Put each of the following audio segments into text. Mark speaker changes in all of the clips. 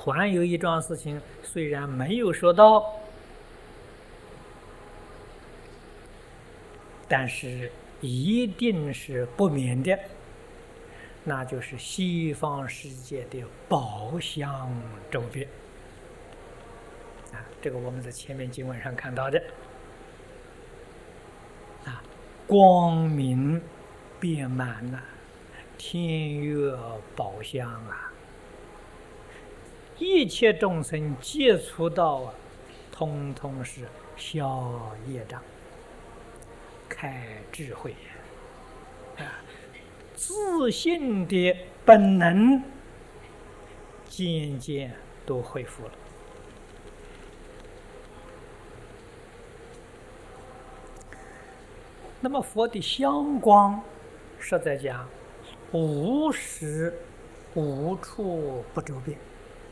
Speaker 1: 还有一桩事情，虽然没有说到，但是一定是不免的，那就是西方世界的宝相周边。这个我们在前面经文上看到的。光明遍满了，天乐宝相啊！一切众生接触到通通是消业障、开智慧自信的本能渐渐都恢复了。那么佛的香光，实在讲，无时无处不周遍。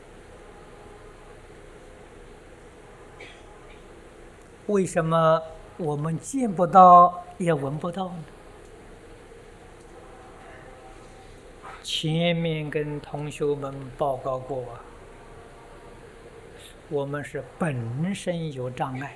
Speaker 1: 为什么我们见不到也闻不到呢？前面跟同学们报告过，我们是本身有障碍，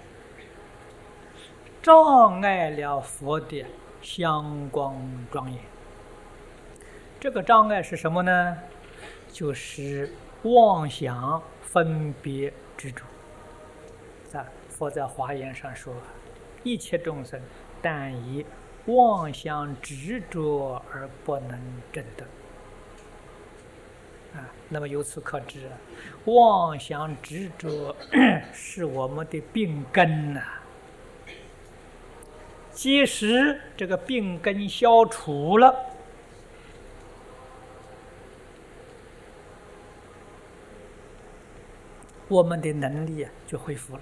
Speaker 1: 障碍了佛的香光庄严。这个障碍是什么呢？就是妄想、分别、执着。佛在华严上说，一切众生但以妄想执着而不能证得。那么由此可知，妄想执着是我们的病根呐。即使这个病根消除了，我们的能力就恢复了。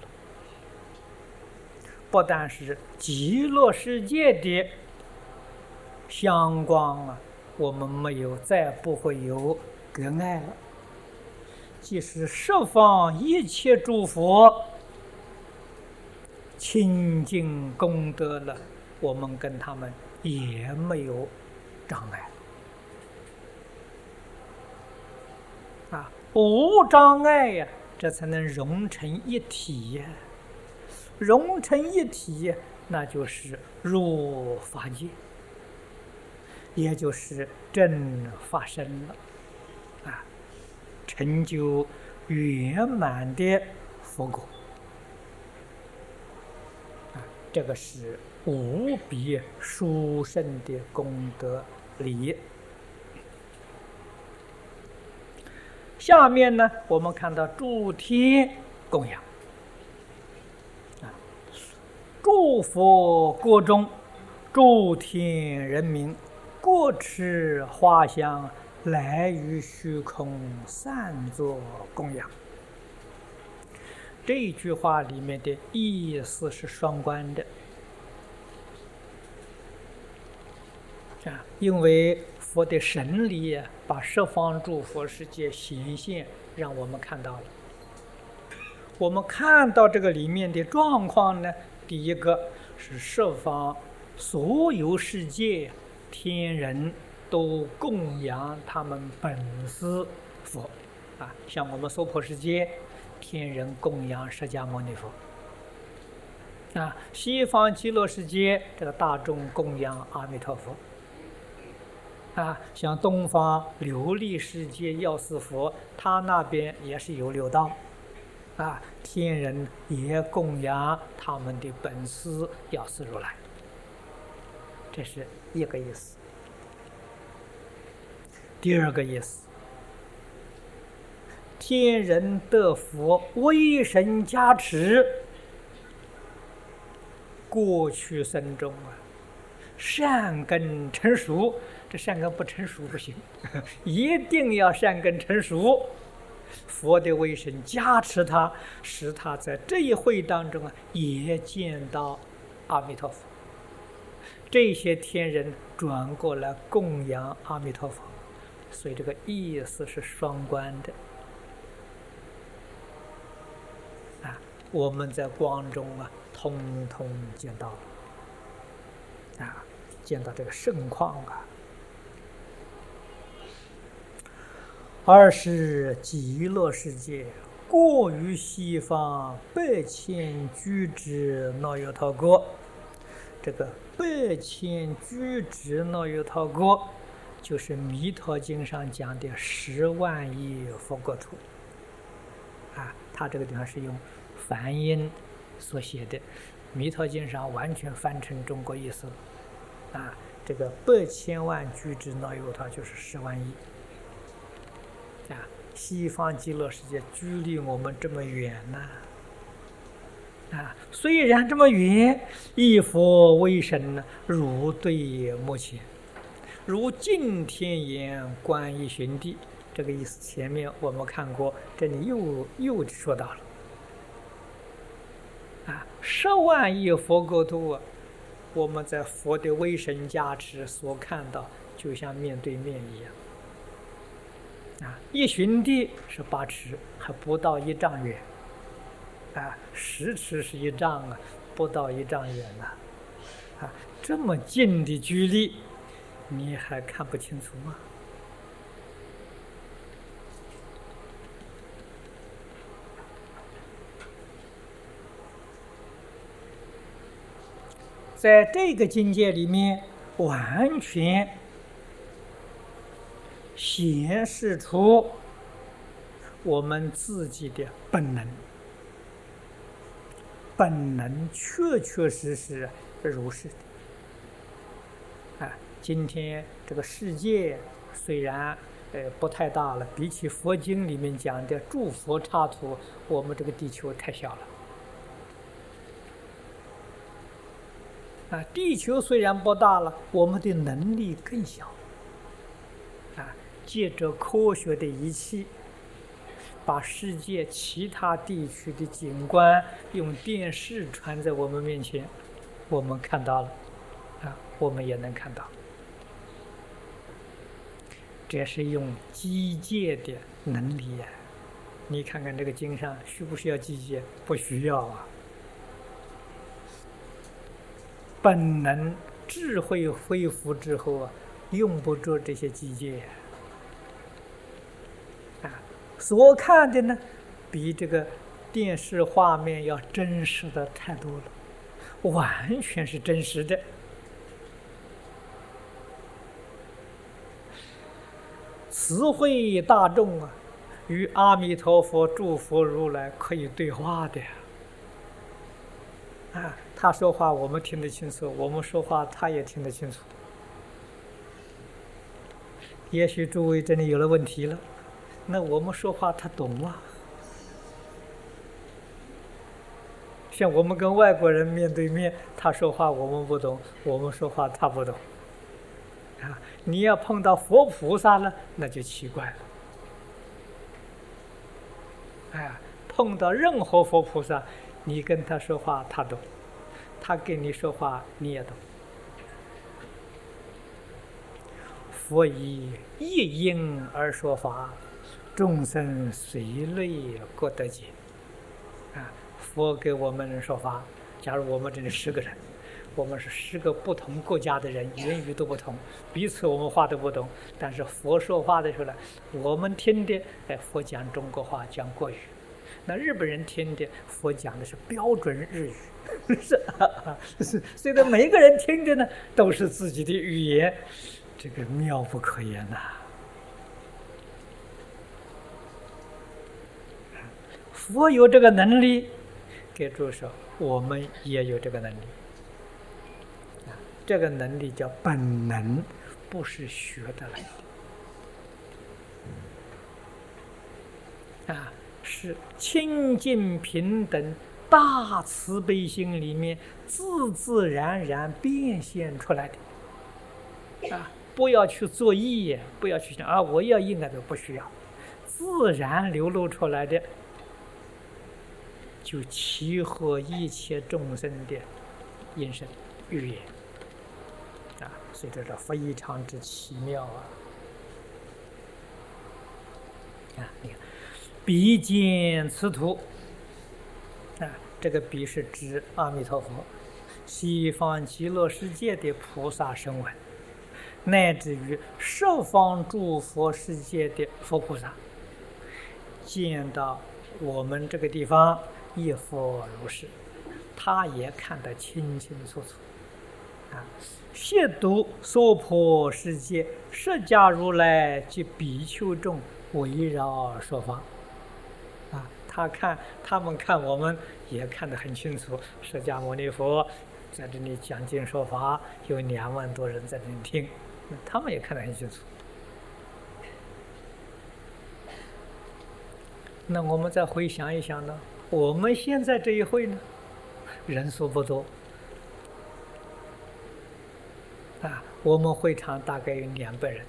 Speaker 1: 不但是极乐世界的香光我们没有，再不会有隔碍了。即使十方一切诸佛清净功德了，我们跟他们也没有障碍无障碍呀，这才能融成一体呀。融成一体，那就是入法界，也就是正法身了成就圆满的佛果这个是无比殊胜的功德理。下面呢，我们看到诸天供养。诸佛国中，诸天人民各持花香，来于虚空，散作供养。这一句话里面的意思是双关的因为佛的神力把十方诸佛世界显现，让我们看到了。我们看到这个里面的状况呢，第一个是十方所有世界天人都供养他们本师佛像我们娑婆世界，天人供养释迦牟尼佛西方极乐世界这个大众供养阿弥陀佛像东方琉璃世界药师佛，他那边也是有六道天人也供养他们的本师药师如来，这是一个意思。第二个意思，天人得佛威神加持，过去生中善根成熟，这善根不成熟不行一定要善根成熟。佛的威神加持他，使他在这一会当中也见到阿弥陀佛。这些天人转过来供养阿弥陀佛，所以这个意思是双关的我们在光中通通见到了见到这个盛况二是极乐世界，过于西方8000居之那由他国。这个8000居之那由他国，就是《弥陀经》上讲的10万亿佛国土。它这个地方是用梵音所写的，《弥陀经》上完全翻成中国意思了。这个8000万居之那由他就是10万亿。西方极乐世界距离我们这么远呢？虽然这么远，一佛为身，如对目前，如镜天眼观一寻地。这个意思前面我们看过，这里又说到了。10万亿佛国土，我们在佛的威神加持所看到，就像面对面一样。一寻地是8尺，还不到1丈远。10尺是1丈不到1丈远了。这么近的距离，你还看不清楚吗？在这个境界里面，完全显示出我们自己的本能，本能确确实实如是的。今天这个世界虽然不太大了，比起佛经里面讲的诸佛刹土，我们这个地球太小了。地球虽然不大了，我们的能力更小。借着科学的仪器，把世界其他地区的景观用电视传在我们面前，我们看到了，我们也能看到。这是用机械的能力呀！你看看这个经上需不需要机械？不需要啊。本能智慧恢复之后用不着这些机械。所看的呢，比这个电视画面要真实的太多了，完全是真实的。慈惠大众与阿弥陀佛、诸佛如来可以对话的。他说话我们听得清楚，我们说话他也听得清楚。也许诸位这里有了问题了，那我们说话他懂吗？像我们跟外国人面对面，他说话我们不懂，我们说话他不懂。你要碰到佛菩萨了，那就奇怪了。碰到任何佛菩萨，你跟他说话他懂，他跟你说话你也懂。佛以一因而说法，众生随类各得解。佛给我们说法，假如我们这里10个人，我们是10个不同国家的人，言语都不同，彼此我们话都不懂，但是佛说话的时候呢，我们听的佛讲中国话，讲国语，那日本人听的佛讲的是标准日语，所以呢，每个人听的呢都是自己的语言，这个妙不可言呐。佛有这个能力，给诸位说，我们也有这个能力。这个能力叫本能，不是学得来的。是清净平等大慈悲心里面自自然然变现出来的。不要去做意，不要去想我要应该的，不需要，自然流露出来的，就契合一切众生的音声语言。所以这是非常之奇妙你看，比见此土，这个比是指阿弥陀佛，西方极乐世界的菩萨声闻， 乃至于十方诸佛世界的佛菩萨，见到我们这个地方亦复如是，他也看得清清楚楚。悉读娑婆世界，释迦如来及比丘众围绕说法。他们看我们也看得很清楚。释迦牟尼佛在这里讲经说法，有2万多人在这里听，他们也看得很清楚。那我们再回想一想呢？我们现在这一会呢，人数不多，我们会场大概有200人。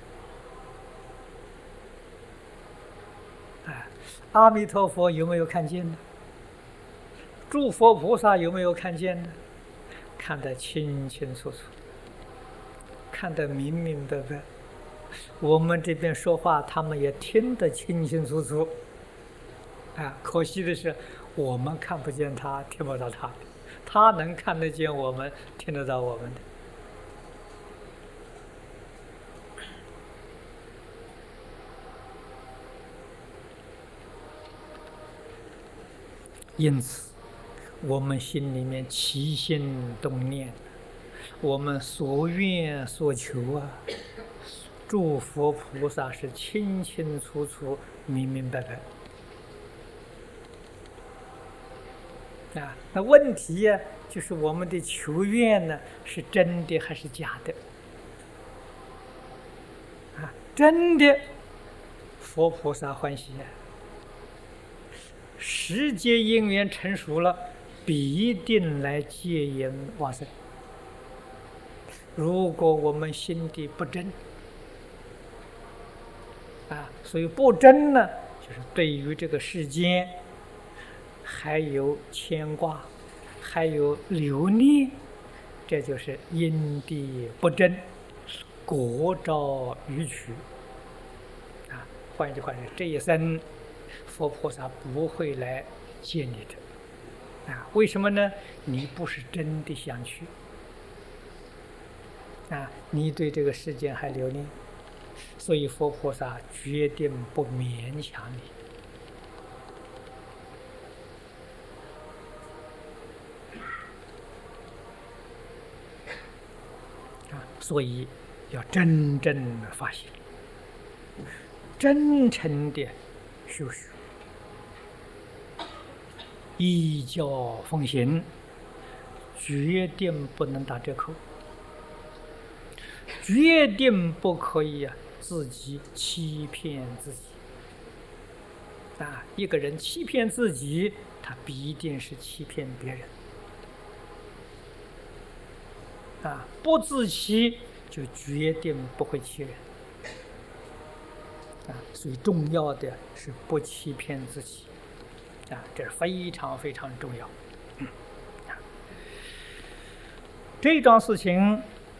Speaker 1: 阿弥陀佛有没有看见呢？诸佛菩萨有没有看见呢？看得清清楚楚，看得明明白白。我们这边说话，他们也听得清清楚楚。可惜的是，我们看不见他，听不到他，他能看得见我们，听得到我们的。因此，我们心里面起心动念，我们所愿所求诸佛菩萨是清清楚楚、明明白白。那问题就是我们的求愿呢，是真的还是假的？真的，佛菩萨欢喜时节因缘成熟了，必定来接引往生。如果我们心地不真，所以不真呢，就是对于这个世间还有牵挂，还有留念，这就是因地不真，果招愚取。换句话说，这一生佛菩萨不会来接你的。为什么呢？你不是真的想去，你对这个世间还留恋，所以佛菩萨决定不勉强你。所以要真正的发心，真诚的修学，依教奉行，决定不能打折扣，决定不可以自己欺骗自己。一个人欺骗自己，他必定是欺骗别人。不自欺，就决定不会欺人。所以重要的是不欺骗自己。这是非常非常重要。这桩事情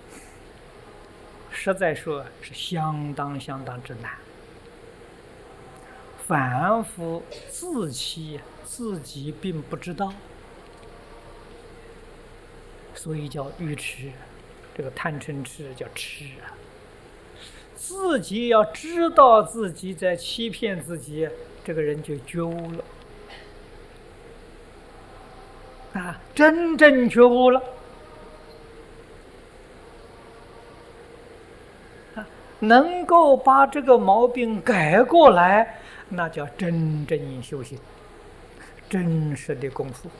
Speaker 1: 实在说是相当之难。凡夫自欺，自己并不知道，所以叫愚痴。这个贪嗔痴叫痴自己要知道自己在欺骗自己，这个人就觉悟了。真正觉悟了。能够把这个毛病改过来，那叫真正修行，真实的功夫。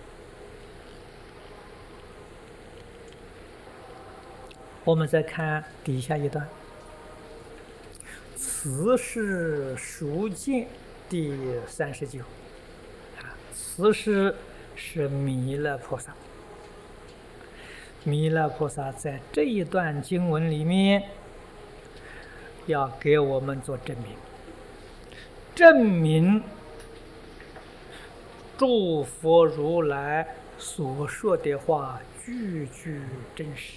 Speaker 1: 我们再看底下一段，此是书见第39。此是弥勒菩萨。弥勒菩萨在这一段经文里面要给我们做证明，证明诸佛如来所说的话句句真实。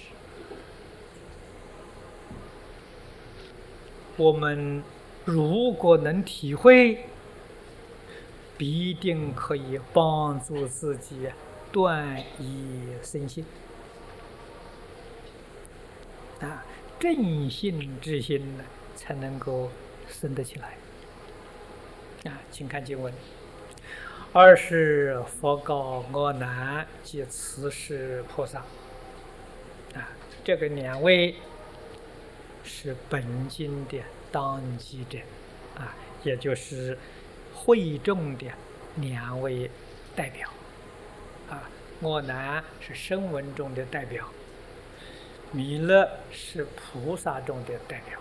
Speaker 1: 我们如果能体会，必定可以帮助自己断疑生信。 正信之心呢，才能够生得起来。请看经文。二是佛告阿难及慈氏菩萨。这个两位是本经的当机者，也就是会众的两位代表。阿难是声闻中的代表，弥勒是菩萨中的代表。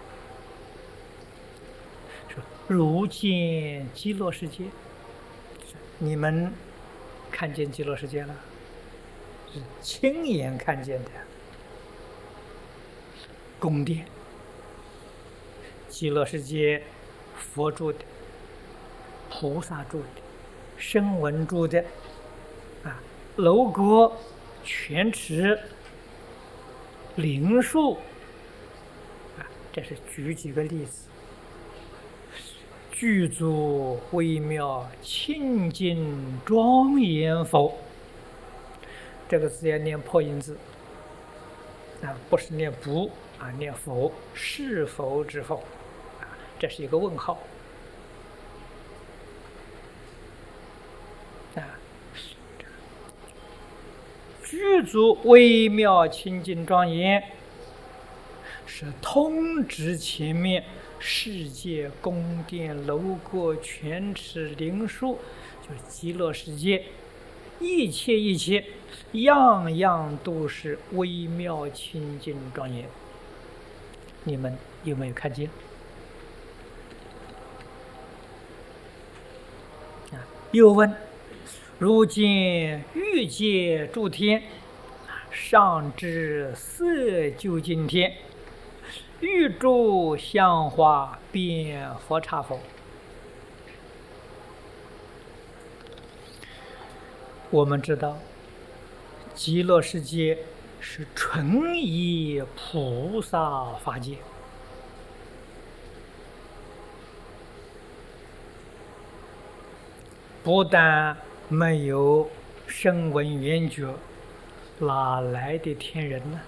Speaker 1: 说如见极乐世界，你们看见极乐世界了，是亲眼看见的。宫殿，极乐世界，佛住的，菩萨住的，声闻住的，楼阁、泉池、灵树，这是举几个例子。具足微妙清净庄严否？这个字要念破音字，不是念不，念否，是否之否，这是一个问号。具足微妙清净庄严，是通指前面世界宫殿楼阁泉池灵树，就是极乐世界，一切样样都是微妙清净庄严。你们有没有看见？又问：如见欲界诸天，上至色究竟天，欲诸香花遍佛刹否？我们知道，极乐世界是纯以菩萨法界，不但没有声闻缘觉，哪来的天人呢？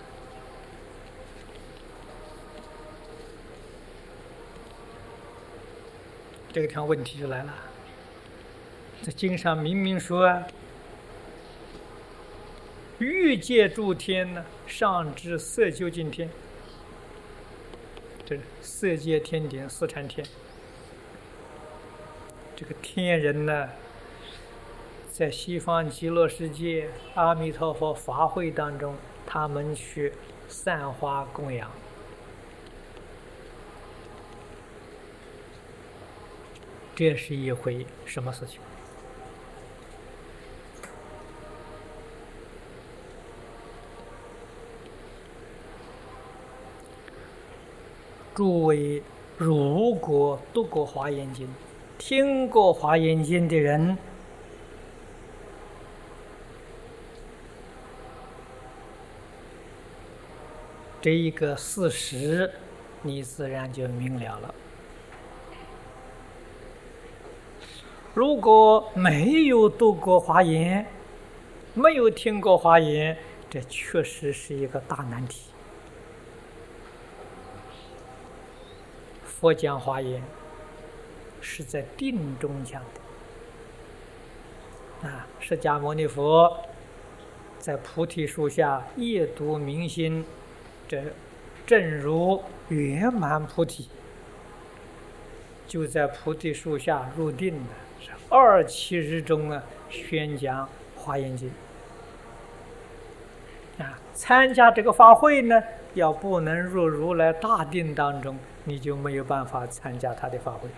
Speaker 1: 这个条问题就来了。在经上明明说欲界诸天呢，上至色究竟天，这色界天顶四禅天，这个天人呢，在西方极乐世界阿弥陀佛法会当中，他们去散花供养。这是一回什么事情？诸位如果读过《华严经》，听过《华严经》的人，这一个事实，你自然就明了了。如果没有读过华严，没有听过华严，这确实是一个大难题。佛讲华严是在定中讲的，释迦牟尼佛在菩提树下夜读明心，这正如圆满菩提，就在菩提树下入定的。27日中宣讲华严经。参加这个法会呢，要不能入如来大定当中，你就没有办法参加他的法会。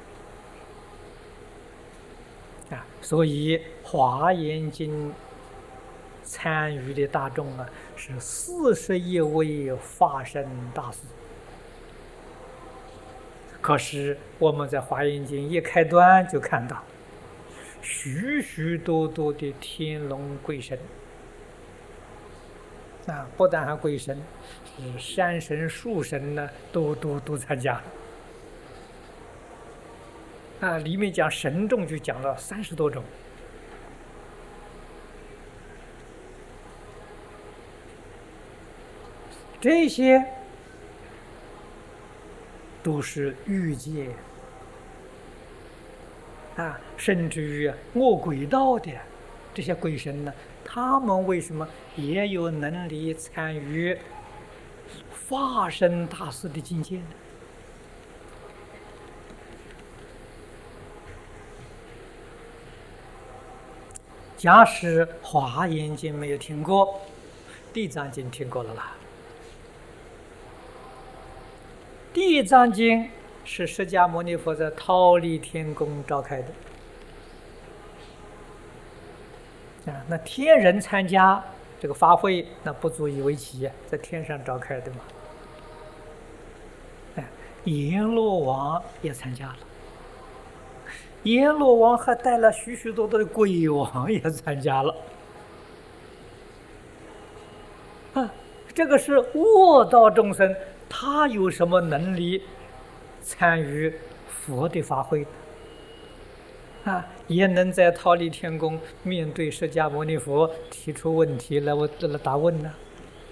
Speaker 1: 所以华严经参与的大众是41位法身大士。可是我们在华严经一开端就看到许许多多的天龙鬼神，不但还鬼神，山神树神呢，都参加了。里面讲神众就讲了30多种。这些都是欲界啊，甚至于恶鬼道的这些鬼神呢，他们为什么也有能力参与化身大事的境界呢？假使华严经没有听过，地藏经听过了啦。地藏经是释迦牟尼佛在忉利天宫召开的啊，那天人参加这个法会，那不足以为奇，在天上召开的嘛。哎，阎罗王也参加了，阎罗王还带了许许多多的鬼王也参加了啊，这个是恶道众生。他有什么能力参与佛的法会啊？也能在忉利天宫面对释迦牟尼佛提出问题来答问呢？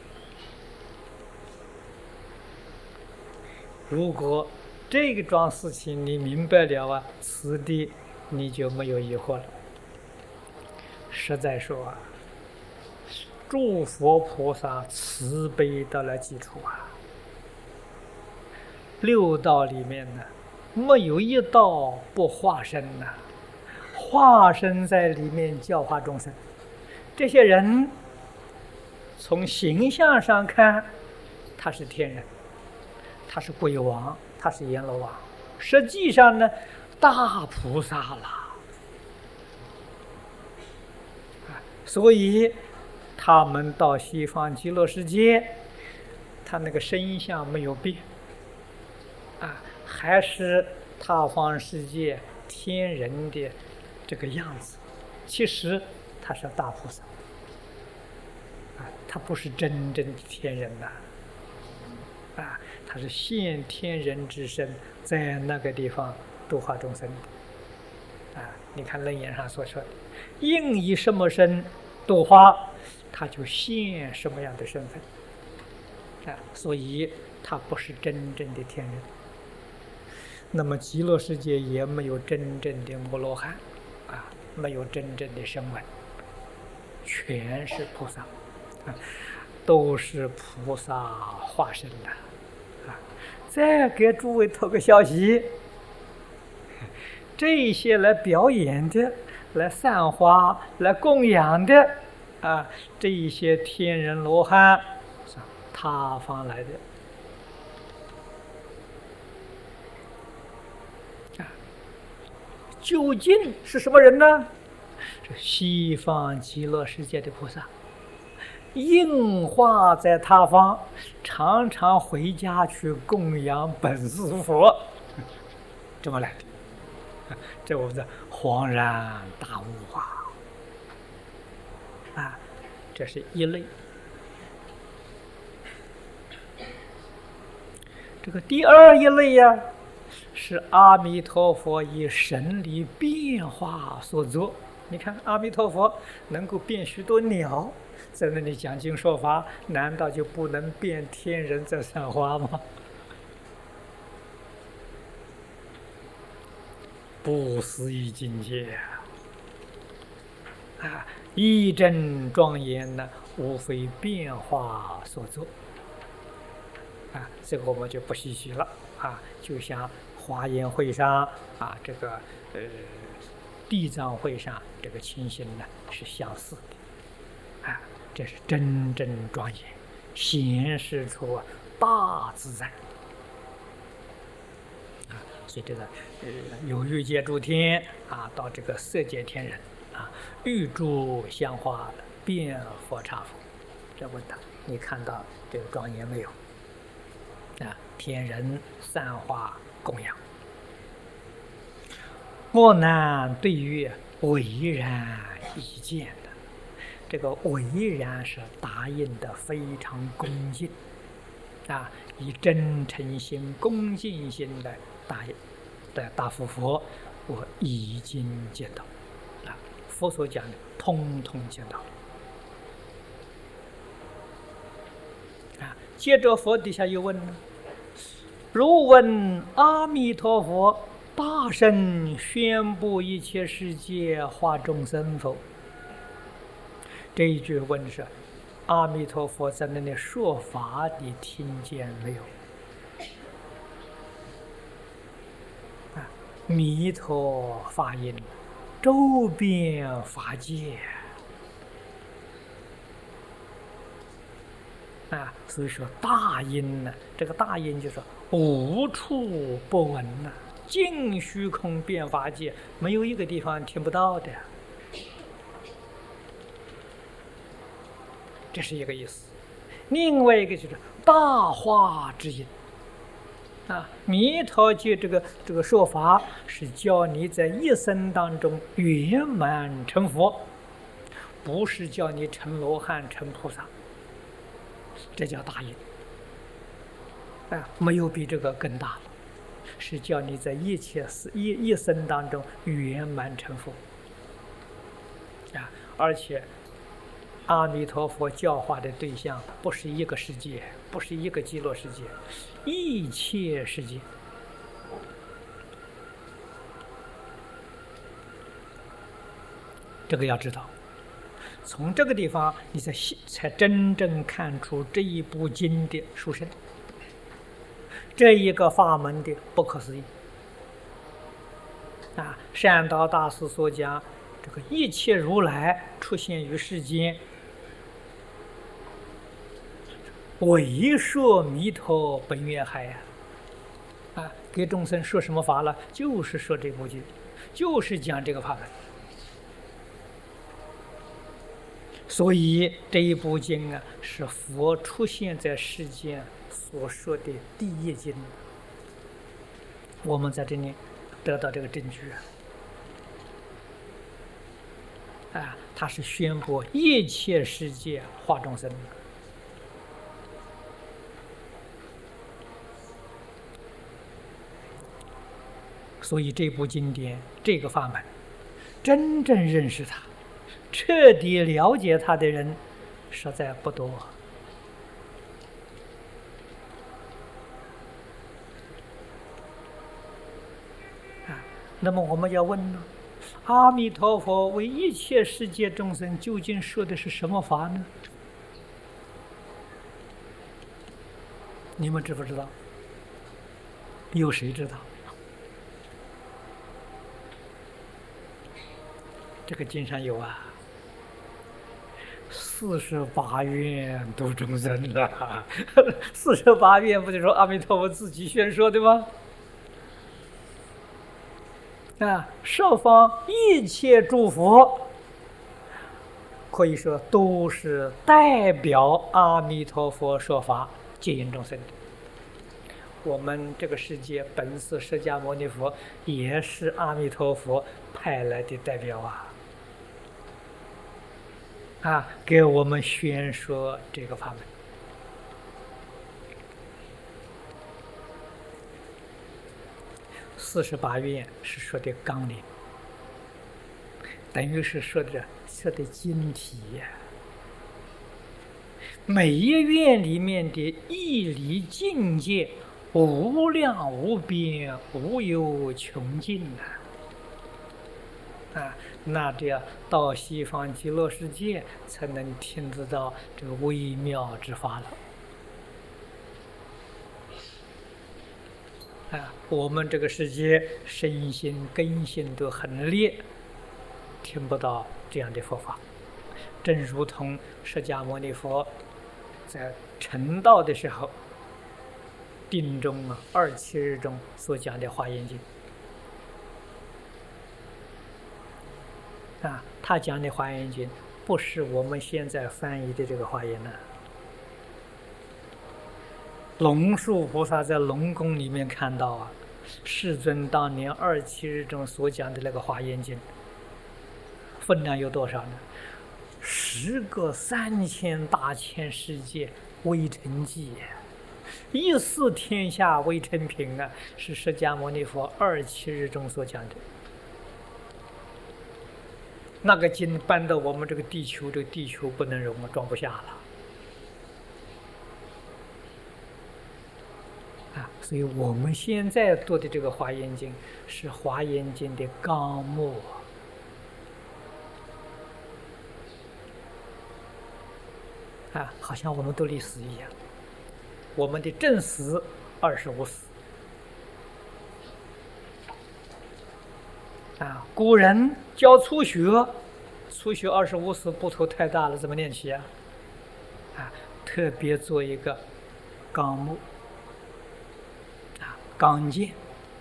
Speaker 1: 如果这个桩事情你明白了啊，此地你就没有疑惑了。实在说啊，诸佛菩萨慈悲到了基础啊。六道里面呢，没有一道不化身呐，化身在里面教化众生。这些人从形象上看，他是天人，他是鬼王，他是阎罗王，实际上呢，大菩萨了。所以他们到西方极乐世界，他那个身相没有变。还是他方世界天人的这个样子，其实他是大菩萨他不是真正的天人呐他是现天人之身，在那个地方度化众生你看楞严上所说的，应以什么身度化，他就现什么样的身份所以他不是真正的天人。那么极乐世界也没有真正的摩罗汉没有真正的声闻，全是菩萨都是菩萨化身的再给诸位透个消息，这些来表演的、来散花、来供养的这一些天人罗汉是他方来的究竟是什么人呢？是西方极乐世界的菩萨，应化在他方，常常回家去供养本师佛，这么来的这我们的恍然大悟这是一类。这个第二一类呀，是阿弥陀佛以神力变化所作。你看阿弥陀佛能够变许多鸟在那里讲经说法，难道就不能变天人在散花吗？不思议境界义正庄严呢，无非变化所作这个我们就不细叙了就像华严会上这个地藏会上这个情形呢是相似的这是真正庄严，显示出大自在所以这个有欲界诸天到这个色界天人欲诸香花遍佛刹佛，这问他你看到这个庄严没有天人散花供养。莫难对于唯然一见的，这个唯然是答应的非常恭敬以真诚心恭敬心来答应的答复佛，我已经见到佛所讲的通通见到接着佛底下又问呢， 如闻阿弥陀佛大声宣布一切世界化众生否？这一句问是阿弥陀佛在那里说法，你听见没有？弥陀法音，周遍法界所以说大音呢，这个大音就是无处不闻尽虚空遍法界，没有一个地方听不到的，这是一个意思。另外一个就是大化之音弥陀经这个说法是教你在一生当中圆满成佛，不是叫你成罗汉成菩萨，这叫大音没有比这个更大了，是叫你在一生当中圆满成佛而且阿弥陀佛教化的对象不是一个世界，不是一个极乐世界，一切世界。这个要知道，从这个地方你才真正看出这一部经的殊胜，这一个法门的不可思议善导大师所讲，这个一切如来出现于世间，为说弥陀本愿海给众生说什么法了？就是说这部经，就是讲这个法门。所以这一部经是佛出现在世间所说的第一经。我们在这里得到这个证据它是宣布一切世界化众生。所以这部经典，这个法门，真正认识它、彻底了解它的人，实在不多那么我们要问呢，阿弥陀佛为一切世界众生究竟说的是什么法呢？你们知不知道？有谁知道？这个经上有48愿度众生48愿不就是说阿弥陀佛自己宣说的吗？十方一切诸佛，可以说都是代表阿弥陀佛说法接引众生的。我们这个世界本是释迦牟尼佛，也是阿弥陀佛派来的代表给我们宣说这个法门。48愿是说的纲领，等于是说的经题每一愿里面的义理境界无量无边，无有穷尽那这样到西方极乐世界才能听得到这个微妙之法了我们这个世界身心根性都很劣，听不到这样的佛法。正如同释迦牟尼佛在成道的时候，定中27日中所讲的《华严经》他讲的《华严经》不是我们现在翻译的这个华严龙树菩萨在龙宫里面看到世尊当年27日中所讲的那个《华严经》，分量有多少呢？10个3000大千世界微尘记一四天下微尘品是释迦牟尼佛27日中所讲的。那个经搬到我们这个地球，这个地球不能容装不下了所以我们现在读的这个《华严经》是《华严经》的纲目啊，好像我们读历史一样。我们的正史25史啊，古人教初学，初学25史部头太大了，怎么念起啊？啊，特别做一个纲目啊，纲见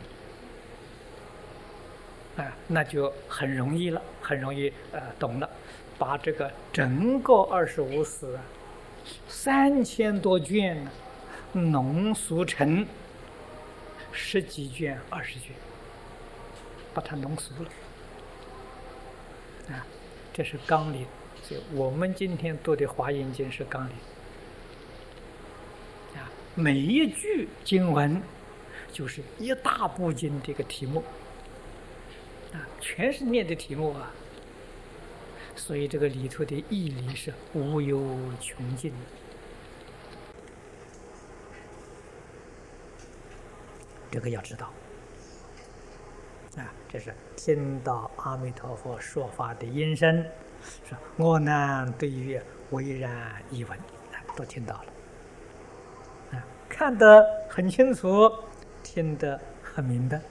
Speaker 1: 啊，那就很容易了，很容易懂了。把这个整个25史啊，3000多卷呢，浓缩成10几卷、20卷，把它浓缩了啊，这是纲领。所以我们今天读的《华严经》是纲领啊，每一句经文就是一大部经这个题目啊，全是念的题目啊。所以这个里头的义理是无有穷尽。这个要知道啊，这是听到阿弥陀佛说法的音声，说我南对月巍然一闻，都听到了啊，看得很清楚，听得很明白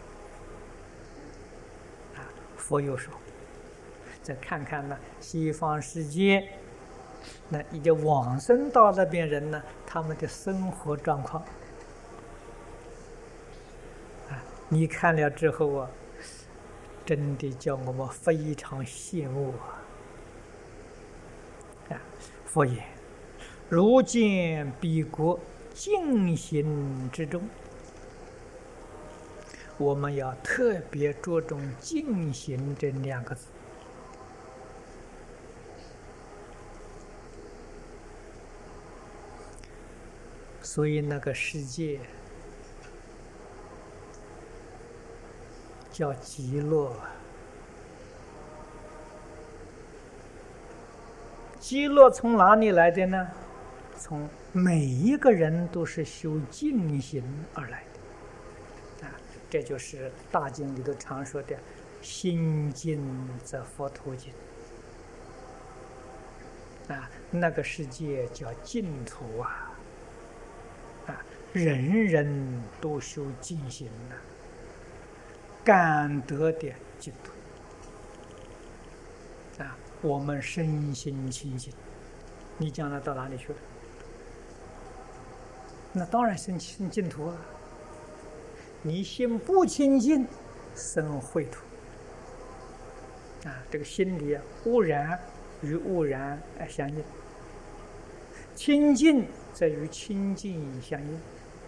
Speaker 1: 啊。佛又说，再看看呢，西方世界那已经往生到那边人呢，他们的生活状况啊，你看了之后啊，真的叫我们非常羡慕啊！佛言：如见彼国净行之中，我们要特别着重净行这2个字。所以那个世界叫极乐，极乐从哪里来的呢？从每一个人都是修净行而来的啊！这就是大经里头常说的“心净则佛土净”啊，那个世界叫净土啊！啊，人人都修净行呢，感得的净土啊！我们身心清净，你将来到哪里去了？那当然生净土啊！你心不清净，生秽土啊！这个心里污染与污染相应，清净在于清净相应。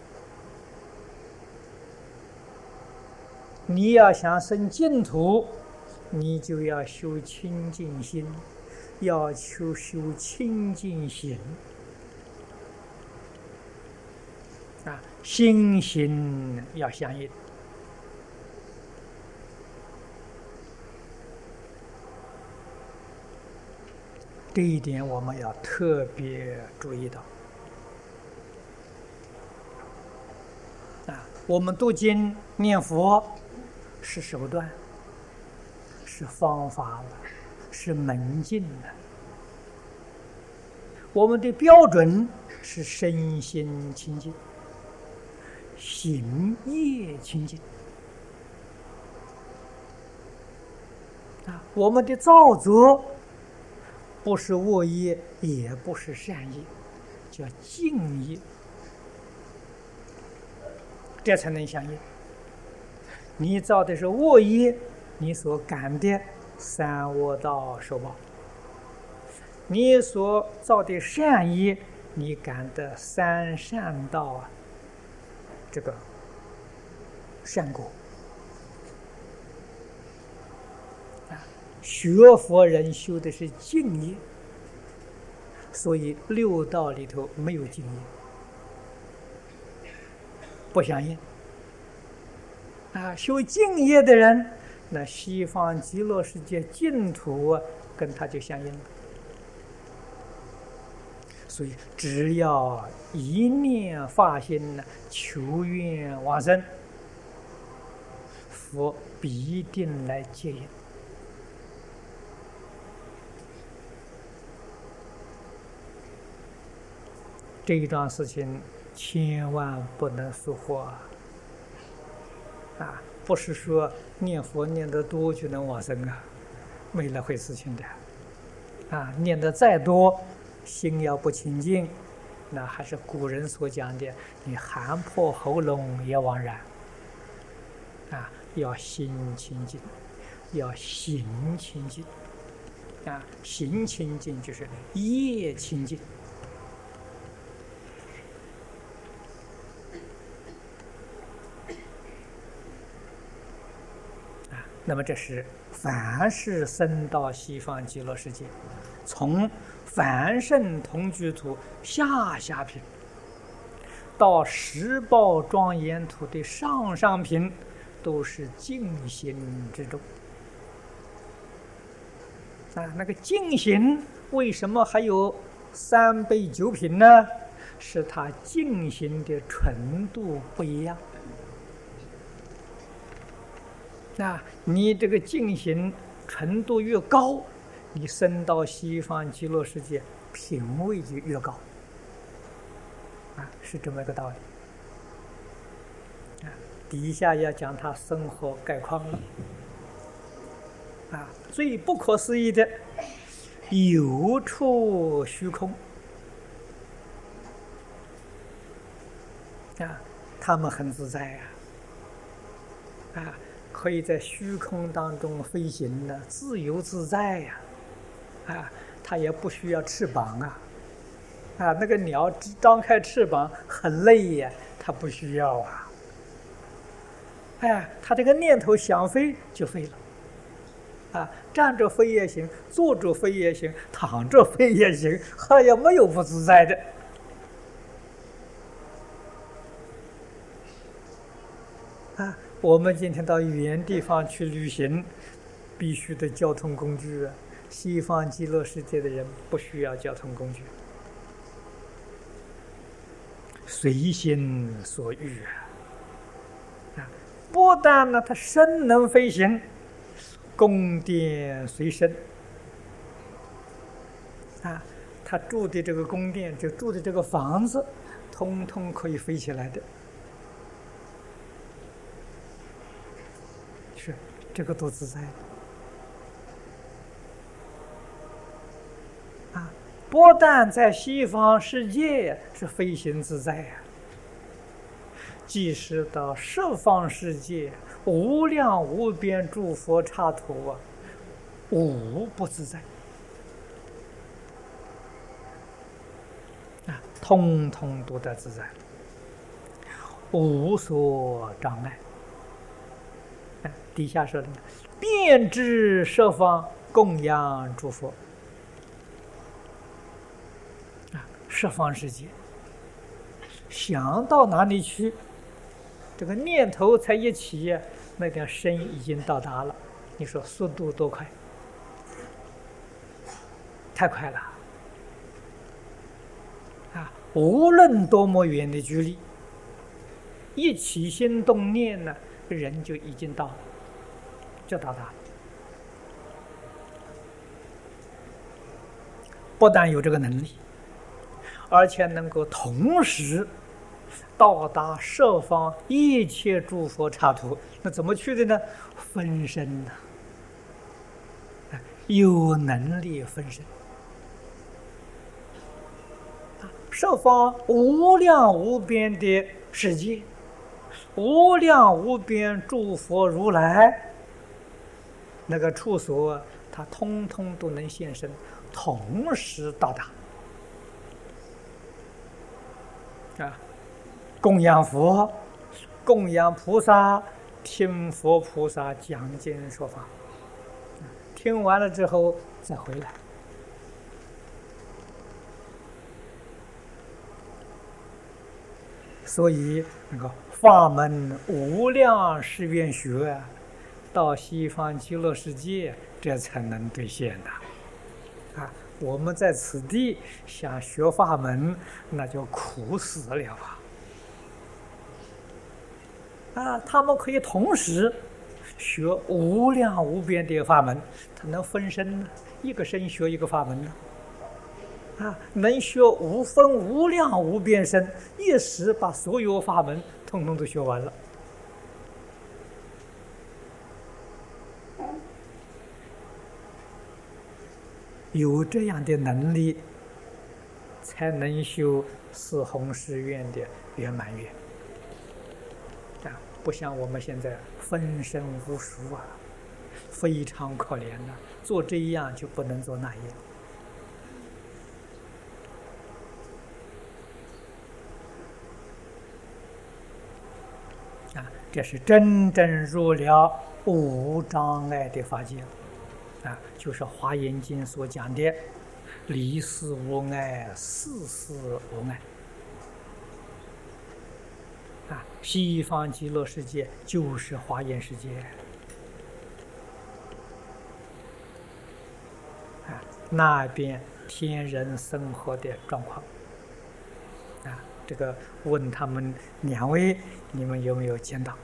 Speaker 1: 你要想生净土，你就要修清净心，要修清净行啊，心行要相应。这一点我们要特别注意到啊！我们读经念佛是手段，是方法，是门径的。我们的标准是身心清净，行业清净啊！我们的造作不是恶业，也不是善业，叫净业，这才能相应。你造的是恶业，你所感的三恶道受报；你所造的善业，你感的三善道这个善果。学佛人修的是净业，所以六道里头没有净业，不相应啊！修净业的人，那西方极乐世界净土跟他就相应了。 所以只要一念发心呢，求愿往生，佛必定来接引。这一桩事情千万不能疏忽啊！不是说念佛念得多就能往生啊，没那回事情的啊！念得再多，心要不清净，那还是古人所讲的，你喊破喉咙也枉然啊！要心清净，要行清净啊！行清净就是业清净。那么这是凡是生到西方极乐世界，从凡圣同居土下品到十报庄严土的上品，都是净行之中啊。那个净行为什么还有3倍9品呢？是它净行的纯度不一样。那你这个净行程度越高，你升到西方极乐世界品位就越高啊，是这么一个道理啊。底下要讲他生活概况了啊，最不可思议的有处虚空啊，他们很自在啊，可以在虚空当中飞行的，自由自在呀！啊，它也不需要翅膀啊，那个鸟张开翅膀很累呀，它不需要啊。它这个念头想飞就飞了，啊，站着飞也行，坐着飞也行，躺着飞也行，也没有不自在的。啊。我们今天到远地方去旅行，必须的交通工具啊。西方极乐世界的人不需要交通工具，随心所欲啊！不但呢，他身能飞行，宫殿随身啊，他住的这个宫殿，就住的这个房子，通通可以飞起来的。是，这个多自在啊！不但在西方世界是飞行自在呀，即使到十方世界，无量无边诸佛刹土啊，无不自在啊，通通都得自在，无所障碍。底下说的，遍知十方供养诸佛啊，十方世界，想到哪里去，这个念头才一起，那个身已经到达了。你说速度多快？太快了啊！无论多么远的距离，一起心动念呢，人就已经到了。就到达，不但有这个能力，而且能够同时到达十方一切诸佛刹土。那怎么去的呢？分身呐，有能力分身。十方无量无边的世界，无量无边诸佛如来。那个处所，它通通都能现身，同时到达啊！供养佛，供养菩萨，听佛菩萨讲经说法，听完了之后再回来。所以那个法门无量誓愿学啊，到西方极乐世界，这才能兑现的，啊！ 我们在此地想学法门，那就苦死了他们可以同时学无量无边的法门，他能分身呢，一个身学一个法门呢。能学无分无量无边身，一时把所有法门统统都学完了。有这样的能力，才能修四弘誓愿的圆满愿。不像我们现在分身无术非常可怜做这一样就不能做那样。这是真正入了无障碍的法界就是《华严经》所讲的离事无碍，事事无碍西方极乐世界就是华严世界那边天人生活的状况这个问他们两位，你们有没有见到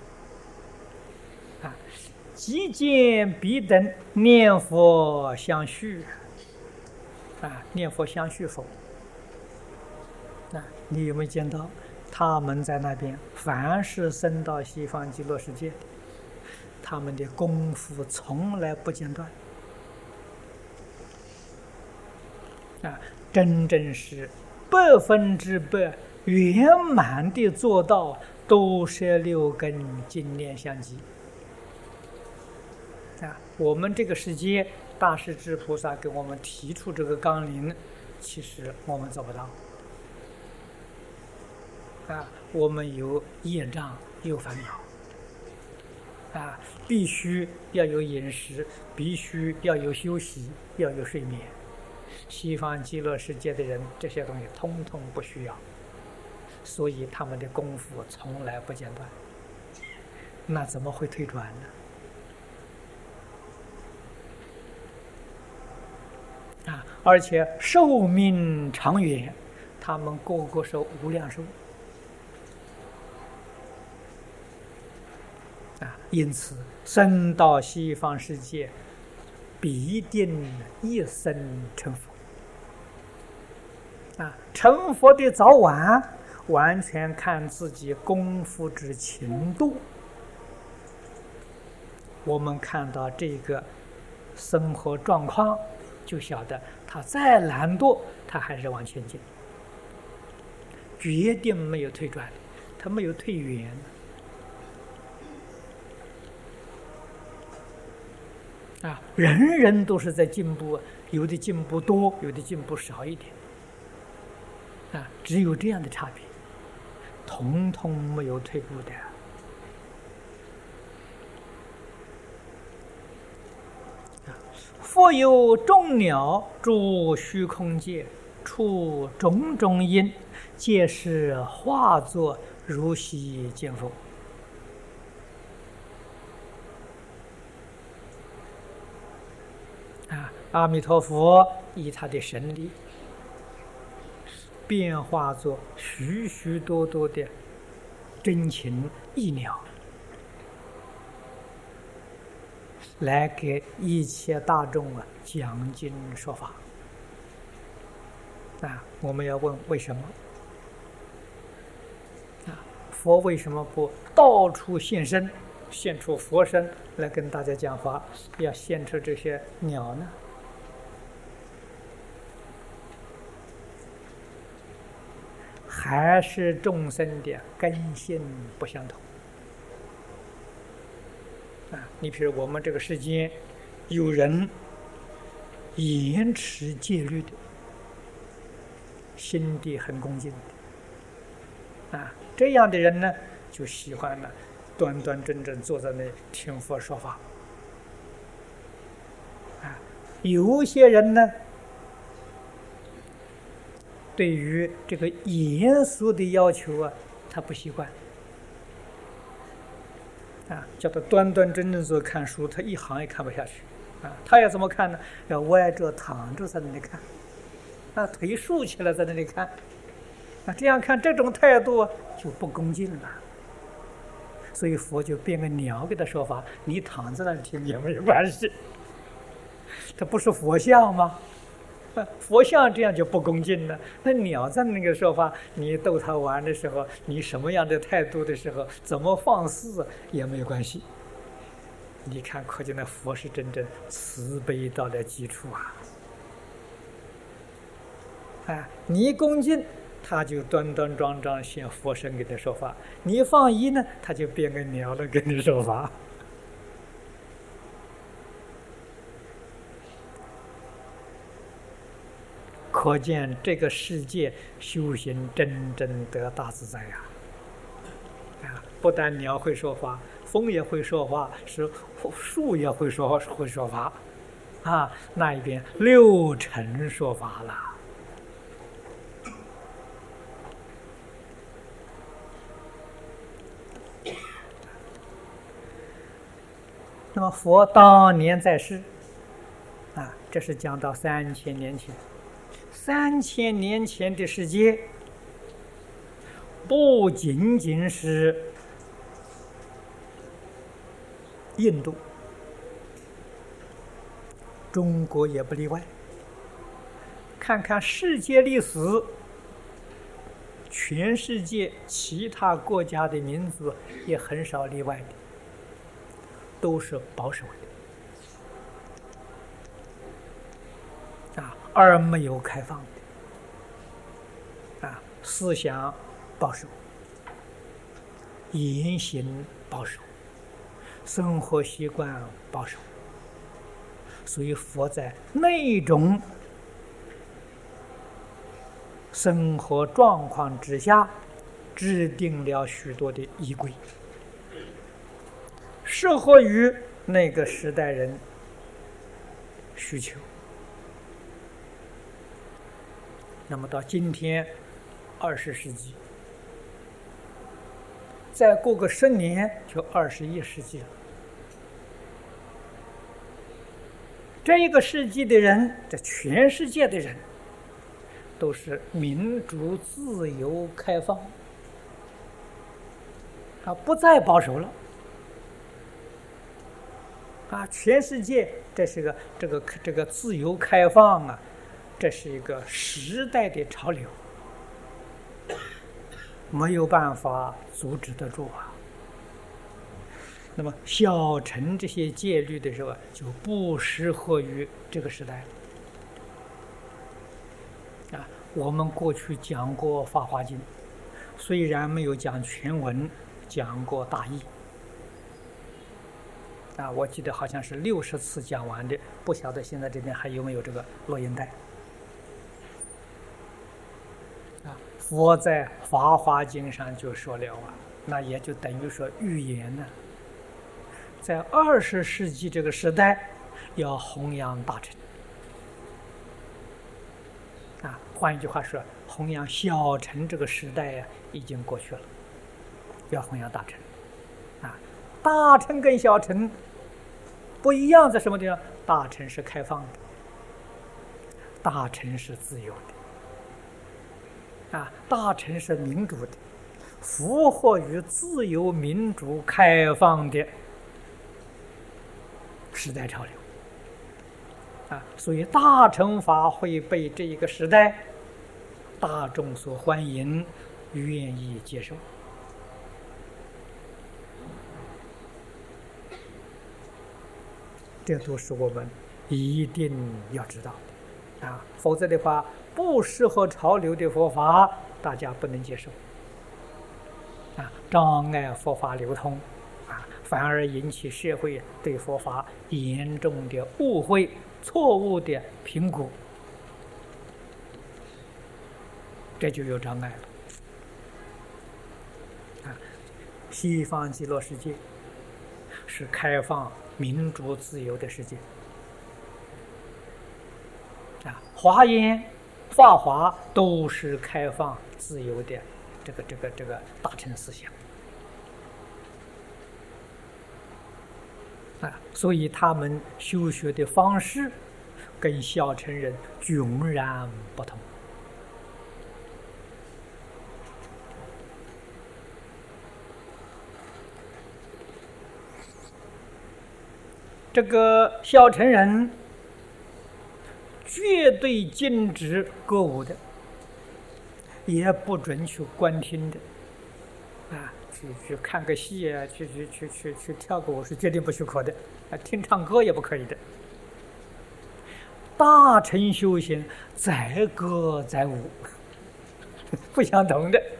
Speaker 1: 即见彼等念佛相续念佛相续佛你有没有见到他们在那边凡是升到西方极乐世界，他们的功夫从来不间断真正是100%圆满的做到都摄6根净念相继我们这个世界大势至菩萨给我们提出这个纲领，其实我们做不到我们有业障，有烦恼必须要有饮食，必须要有休息，要有睡眠。西方极乐世界的人这些东西通通不需要，所以他们的功夫从来不间断，那怎么会退转呢？而且寿命长远，他们个个是无量寿因此升到西方世界必定一生成佛成佛的早晚完全看自己功夫之勤度。我们看到这个生活状况，就晓得他再懒惰，他还是往前进，决定没有退转的，他没有退远人人都是在进步，有的进步多，有的进步少一点只有这样的差别，统统没有退步的复有众鸟住虚空界，出种种因，皆是化作如昔见佛阿弥陀佛以他的神力变化作许许多多的真情意鸟，来给一切大众讲经说法我们要问为什么佛为什么不到处现身，现出佛身来跟大家讲话，要现出这些鸟呢？还是众生的根性不相同你比如我们这个世间有人严持戒律的，心地很恭敬这样的人呢，就喜欢端端正正坐在那里听佛说法有些人呢，对于这个严肃的要求他不习惯叫他端端正正坐看书，他一行也看不下去他要怎么看呢？要歪着躺着在那里看，腿竖起来在那里看，这样看这种态度就不恭敬了。所以佛就变个鸟给他说法，你躺在那里听也没有关系，这不是佛像吗？佛像这样就不恭敬了。那鸟在那个说法，你逗它玩的时候，你什么样的态度的时候，怎么放肆也没有关系。你看，可见那佛是真正慈悲到了基础你恭敬，他就端端庄庄现佛身给他说法；你放逸呢，他就变个鸟了给你说法。可见这个世界修行真正得大自在不但鸟会说法，风也会说话，是树也会说法那一边六尘说法了。那么佛当年在世这是讲到3000年前。3000年前的世界，不仅仅是印度，中国也不例外。看看世界历史，全世界其他国家的民族也很少例外的，都是保守的而没有开放的思想保守，言行保守，生活习惯保守。所以佛在那种生活状况之下，制定了许多的仪规，适合于那个时代人需求。那么到今天20世纪，再过个10年就21世纪了。这一个世纪的人，这全世界的人都是民主、自由、开放不再保守了全世界这是个这个自由开放这是一个时代的潮流，没有办法阻止得住那么小乘这些戒律的时候就不适合于这个时代我们过去讲过《法华经》，虽然没有讲全文，讲过大意我记得好像是60次讲完的，不晓得现在这边还有没有这个录音带佛在《法华经》上就说了那也就等于说预言呢，在20世纪这个时代要弘扬大乘换一句话说，弘扬小乘这个时代已经过去了，要弘扬大乘大乘跟小乘不一样在什么地方？大乘是开放的，大乘是自由的大乘是民主的，符合于自由民主开放的时代潮流所以大乘法会被这一个时代大众所欢迎，愿意接受这都是我们一定要知道的否则的话，不适合潮流的佛法大家不能接受障碍佛法流通反而引起社会对佛法严重的误会、错误的评估，这就有障碍了西方极乐世界是开放、民主、自由的世界华严、法华都是开放、自由的这个大乘思想所以他们修学的方式跟小乘人迥然不同。这个小乘人绝对禁止歌舞的，也不准去观听的，去看个戏啊，去跳个舞是绝对不许可的，听唱歌也不可以的。大乘修行载歌载舞，不相同的，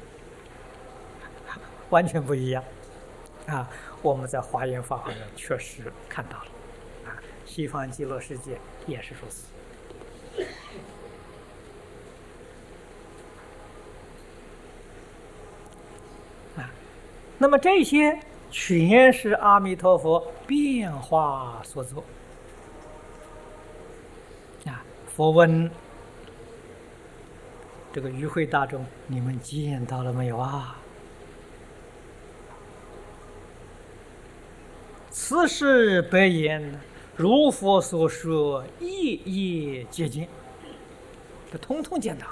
Speaker 1: 完全不一样啊！我们在华严法会上确实看到了，西方极乐世界也是如此。那么这些全是阿弥陀佛变化所作。佛问这个与会大众，你们见到了没有啊？此事白言，如佛所说，一一皆见，这通通见到。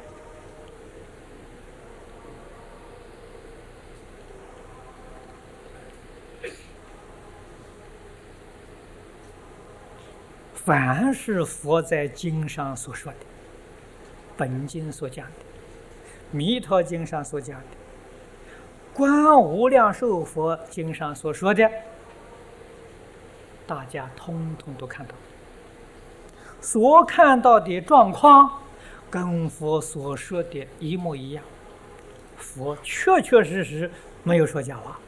Speaker 1: 凡是佛在经上所说的，本经所讲的，弥陀经上所讲的，观无量寿佛经上所说的，大家通通都看到，所看到的状况跟佛所说的一模一样，佛确确实实没有说假话。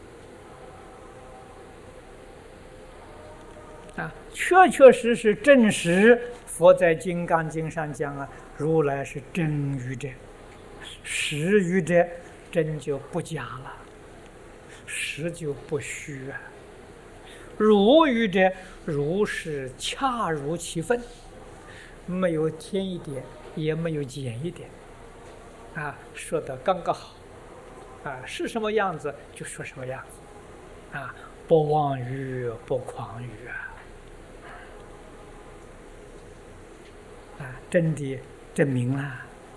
Speaker 1: 确确实实证实佛在《金刚经》上讲如来是真语者，实语者，真就不假了，实就不虚如语者，如是恰如其分，没有添一点，也没有减一点，说得刚刚好，是什么样子就说什么样子，不妄语，不诳语真的证明了，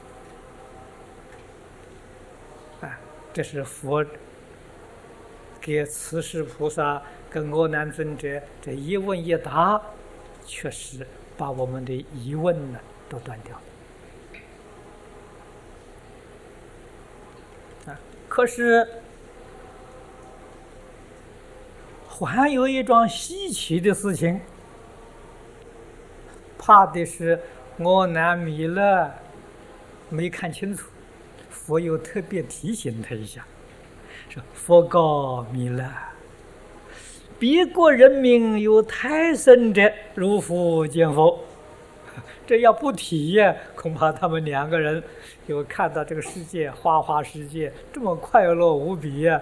Speaker 1: 这是佛给慈氏菩萨跟阿难尊者这一问一答，确实把我们的疑问都断掉了。可是还有一桩稀奇的事情，怕的是阿难弥勒没看清楚，佛又特别提醒他一下，说：“佛告弥勒，彼国人民有胎生者，如复见佛。”这要不提呀，恐怕他们两个人有看到这个世界，花花世界这么快乐无比呀，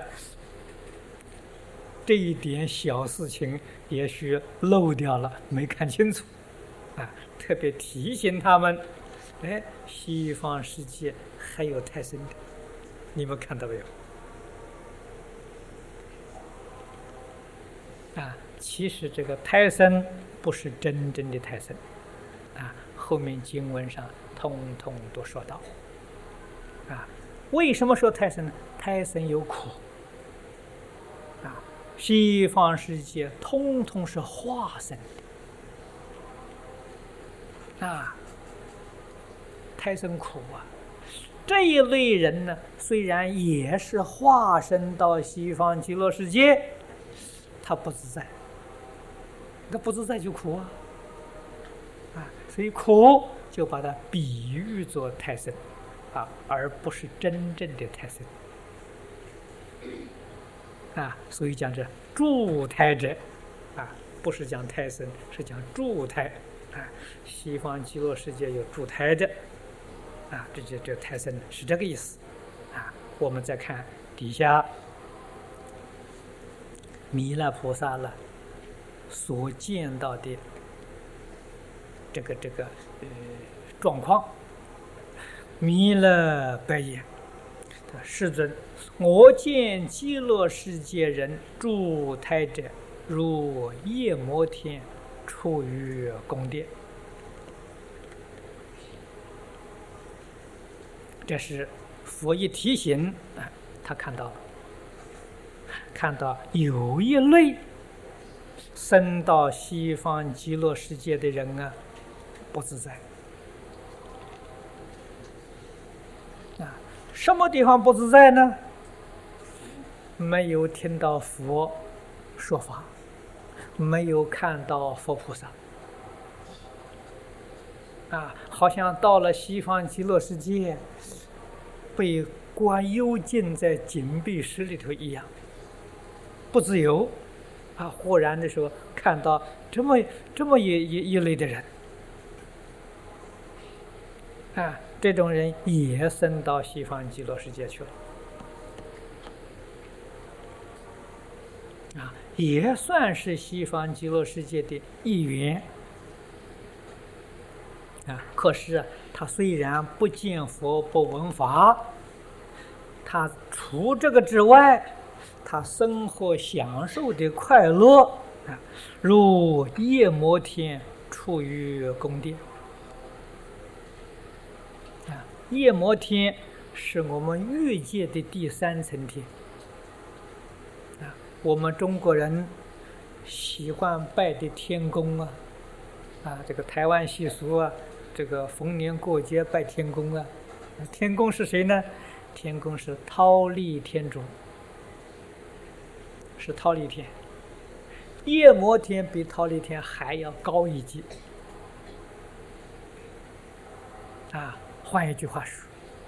Speaker 1: 这一点小事情也许漏掉了，没看清楚。特别提醒他们，西方世界还有胎生的，你们看到没有？其实这个胎生不是真正的胎生，后面经文上通通都说到。为什么说胎生呢？胎生有苦，西方世界通通是化生的。胎生苦这一类人呢，虽然也是化身到西方极乐世界，他不自在，他不自在就苦所以苦就把它比喻作胎生而不是真正的胎生所以讲这助胎者不是讲胎生，是讲助胎。西方极乐世界有助胎的这胎生是这个意思我们再看底下弥勒菩萨所见到的这个状况。弥勒白言：“世尊，我见极乐世界人助胎者， 如夜摩天处于宫殿。这是佛一提醒，他看到了，看到有一类生到西方极乐世界的人啊，不自在。什么地方不自在呢？没有听到佛说法，没有看到佛菩萨，好像到了西方极乐世界，被关幽禁在紧闭室里头一样，不自由。忽然的时候看到这么一类的人，这种人也升到西方极乐世界去了，也算是西方极乐世界的一员。可是他虽然不见佛不闻法，他除这个之外，他生活享受的快乐如夜摩天处于宫殿。夜摩天是我们欲界的第3层天。我们中国人喜欢拜的天公这个台湾习俗这个逢年过节拜天公天公是谁呢？天公是忉利天主，是忉利天。夜摩天比忉利天还要高一级。换一句话说，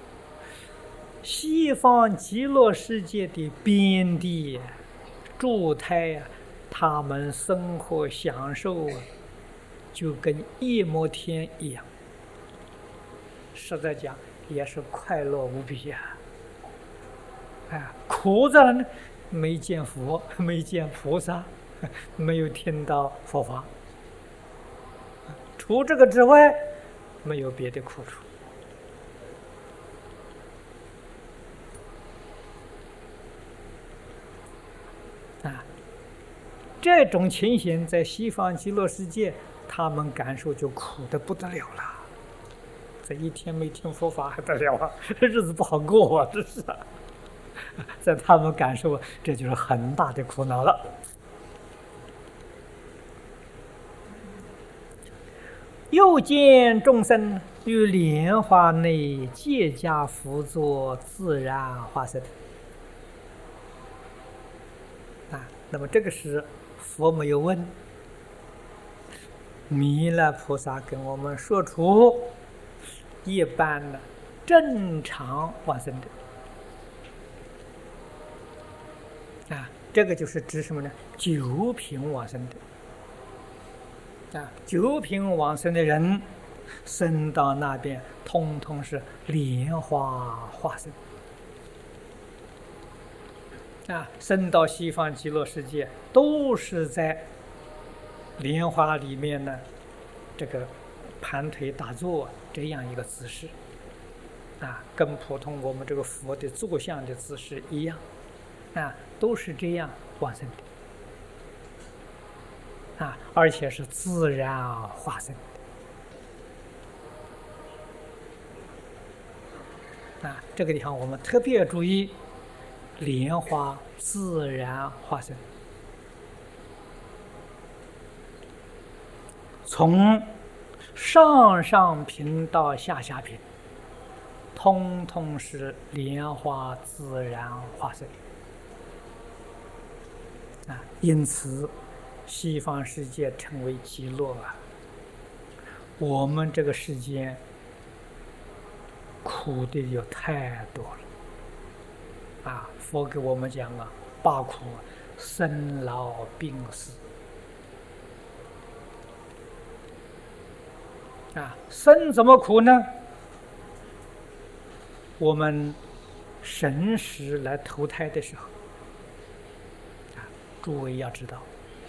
Speaker 1: 西方极乐世界的边地诸胎他们生活享受就跟夜摩天一样，实在讲也是快乐无比苦在了呢，没见佛，没见菩萨，没有听到佛法，除这个之外没有别的苦处。这种情形在西方极乐世界，他们感受就苦得不得了了。这一天没听佛法还得了日子不好过这是在他们感受，这就是很大的苦恼了。又见众生于莲花内皆家福作自然化身。那么这个是佛没有问，弥勒菩萨跟我们说出一般的正常往生的这个就是指什么呢？九品往生的九品往生的人升到那边，通通是莲花化身升到西方极乐世界，都是在莲花里面呢，这个盘腿打坐这样一个姿势跟普通我们这个佛的坐像的姿势一样都是这样往生的而且是自然化身的这个地方我们特别注意，莲花自然化身，从上品到下品，通通是莲花自然化身因此西方世界称为极乐我们这个世界苦的有太多了佛给我们讲8苦：生老病死生怎么苦呢？我们神识来投胎的时候诸位要知道，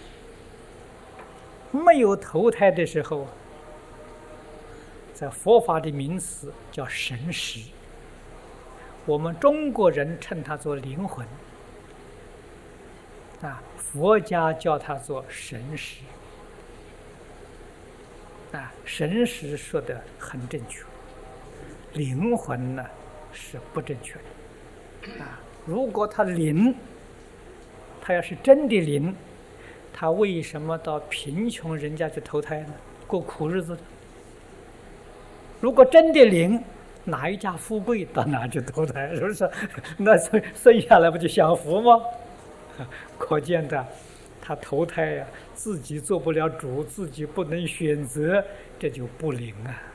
Speaker 1: 没有投胎的时候，在佛法的名词叫神识，我们中国人称它做灵魂佛家叫它做神识。神识说的很正确，灵魂呢是不正确的。如果他灵，他要是真的灵，他为什么到贫穷人家去投胎呢？过苦日子的。如果真的灵，哪一家富贵到哪去投胎？是不是？那生下来不就享福吗？可见的，他投胎呀，自己做不了主，自己不能选择，这就不灵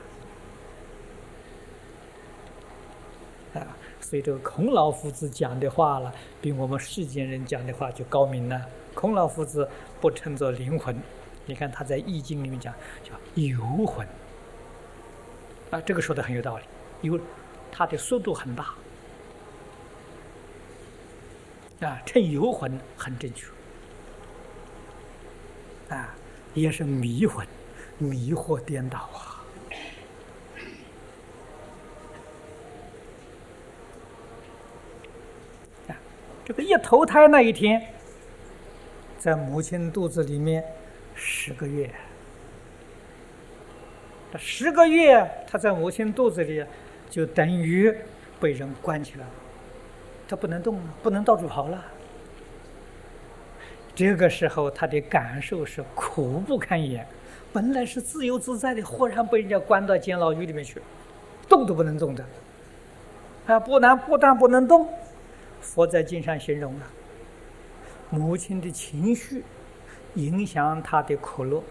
Speaker 1: 啊！所以这个孔老夫子讲的话了，比我们世间人讲的话就高明了。孔老夫子不称作灵魂，你看他在《易经》里面讲叫游魂这个说的很有道理，它的速度很大称游魂很正确也是迷魂，迷惑颠倒这个一投胎那一天，在母亲肚子里面10个月，10个月他在母亲肚子里，就等于被人关起来了，他不能动了，不能到处跑了。这个时候他的感受是苦不堪言，本来是自由自在的，忽然被人家关到监牢狱里面去，动都不能动的不但不能动，佛在经上形容了母亲的情绪影响他的苦乐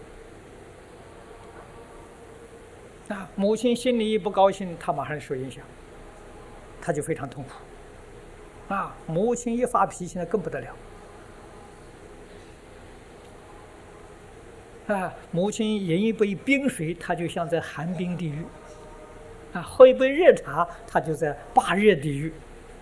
Speaker 1: 母亲心里一不高兴，他马上受影响，他就非常痛苦母亲一发脾气那更不得了母亲饮一杯冰水，他就像在寒冰地狱喝一杯热茶，他就在罢热地狱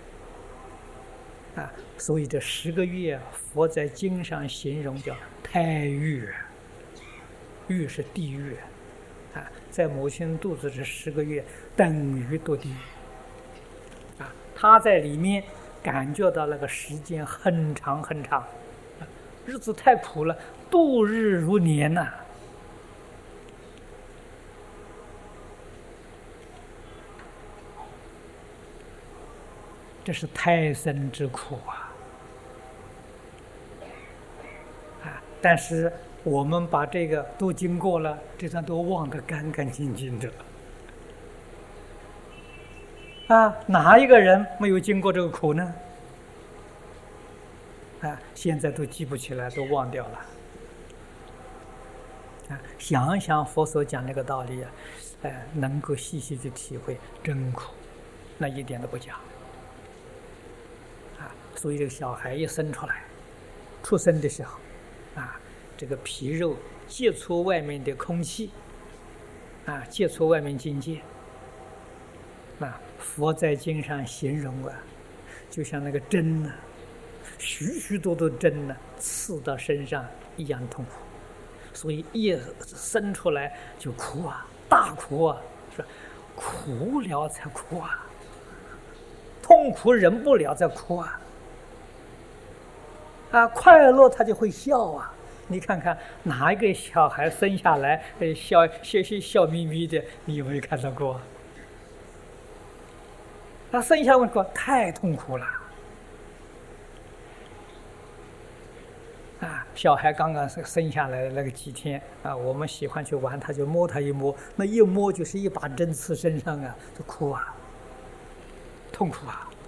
Speaker 1: 所以这10个月佛在经上形容叫胎狱，狱是地狱在母亲肚子这10个月等于堕地狱他在里面感觉到那个时间很长很长日子太苦了，度日如年这是胎生之苦但是我们把这个都经过了，这段都忘得干干净净的哪一个人没有经过这个苦呢？现在都记不起来，都忘掉了想想佛所讲那个道理能够细细去体会，真苦，那一点都不假所以这个小孩一生出来，出生的时候这个皮肉接触外面的空气接触外面境界佛在经上形容就像那个针许许多多针刺到身上一样痛苦，所以一生出来就苦大苦是苦了才苦痛苦忍不了再哭快乐他就会笑你看看哪一个小孩生下来笑眯眯的，你有没有看到过？他生下来过太痛苦了小孩刚刚生下来的那个几天我们喜欢去玩，他就摸他一摸，那一摸就是一把针刺身上就哭痛苦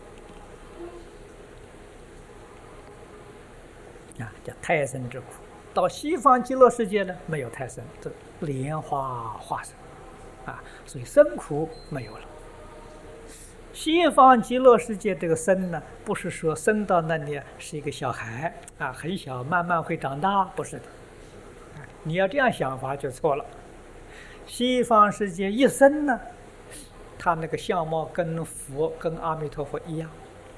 Speaker 1: 叫胎生之苦。到西方极乐世界呢，没有胎生，这莲花化生所以生苦没有了。西方极乐世界这个生呢，不是说生到那里是一个小孩很小，慢慢会长大，不是的你要这样想法就错了。西方世界一生呢，他那个相貌跟佛跟阿弥陀佛一样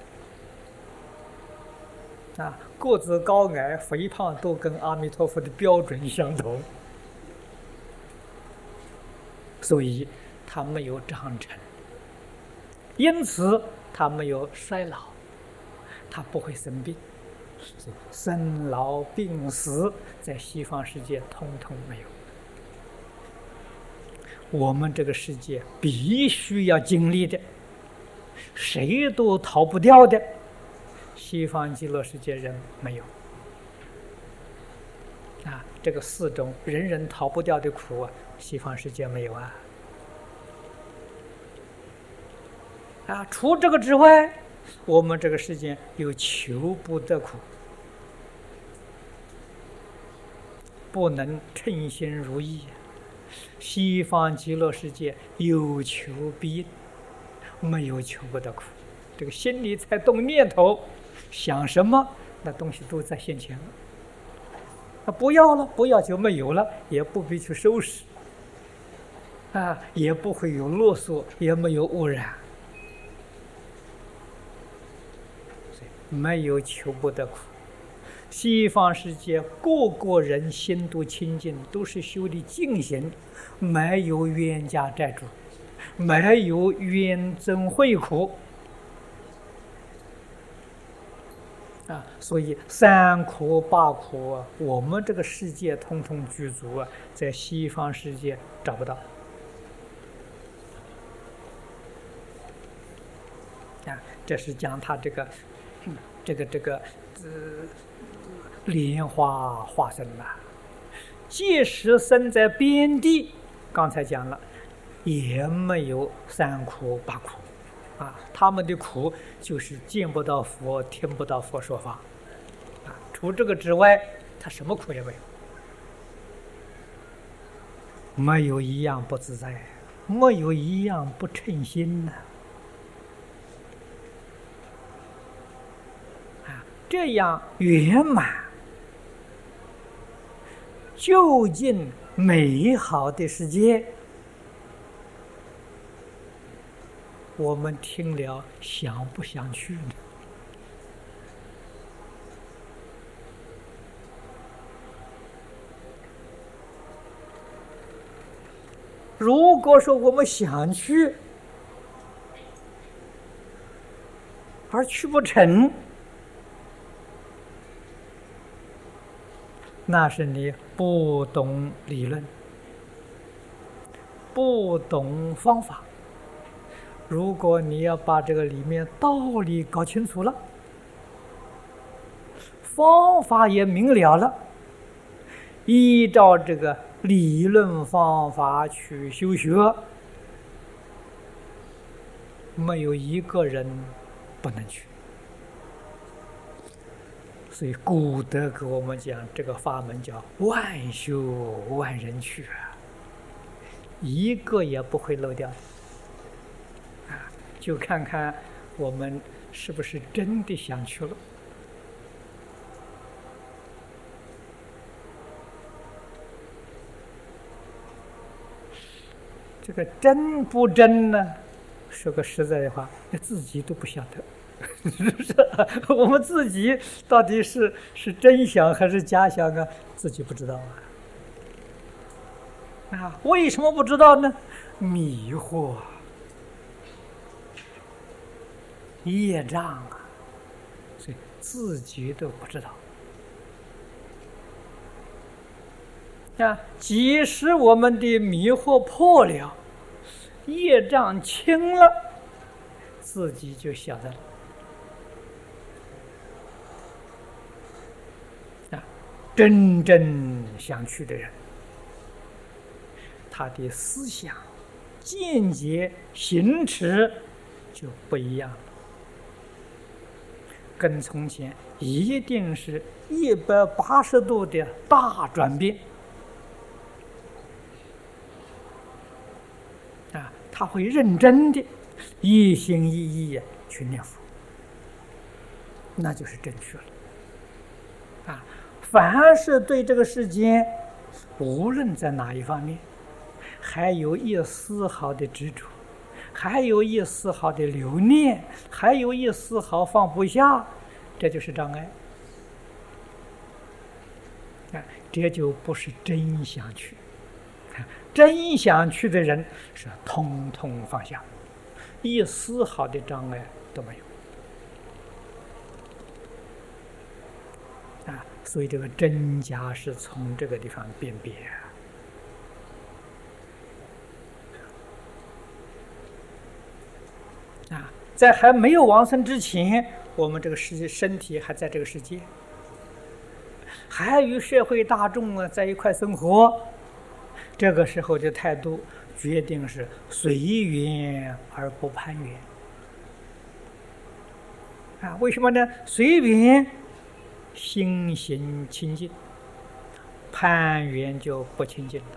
Speaker 1: 个子高矮肥胖都跟阿弥陀佛的标准相同，所以他没有长成，因此他没有衰老，他不会生病生老病死在西方世界通通没有。我们这个世界必须要经历的，谁都逃不掉的，西方极乐世界人没有。这个4种人人逃不掉的苦啊，西方世界没有啊。除这个之外，我们这个世界有求不得苦，不能称心如意。西方极乐世界有求必应，没有求不得苦。这个心里才动念头，想什么，那东西都在现前了。不要了，不要就没有了，也不必去收拾，也不会有啰嗦，也没有污染。没有求不得苦。西方世界个个人心都清净，都是修的净行，没有冤家债主，没有冤憎会苦所以3苦8苦我们这个世界通通具足在西方世界找不到这是讲他这个莲花化身即使生在边地，刚才讲了，也没有3苦8苦他们的苦就是见不到佛，听不到佛说法除这个之外，他什么苦也没有，没有一样不自在，没有一样不称心这样圆满究竟美好的世界，我们听了想不想去呢？如果说我们想去，而去不成，那是你不懂理论，不懂方法。如果你要把这个里面道理搞清楚了，方法也明了了，依照这个理论方法去修学，没有一个人不能去。所以古德给我们讲，这个法门叫万修万人去一个也不会漏掉就看看我们是不是真的想去了。这个真不真呢？说个实在的话，自己都不晓得。是不是？我们自己到底是真想还是假想啊？自己不知道为什么不知道呢？迷惑业障所以自己都不知道即使我们的迷惑破了，业障轻了，自己就晓得了真正想去的人，他的思想、见解、行持就不一样了，跟从前一定是180度的大转变他会认真的一心一意去念佛，那就是正确了凡是对这个世间，无论在哪一方面，还有一丝毫的执着，还有一丝毫的留念，还有一丝毫放不下，这就是障碍这就不是真想去。真想去的人是通通放下，一丝毫的障碍都没有所以这个真假是从这个地方辨别啊。在还没有往生之前，我们这个身体还在这个世界，还与社会大众在一块生活，这个时候的态度决定是随缘而不攀缘啊。为什么呢？随缘心行清净，攀缘就不清净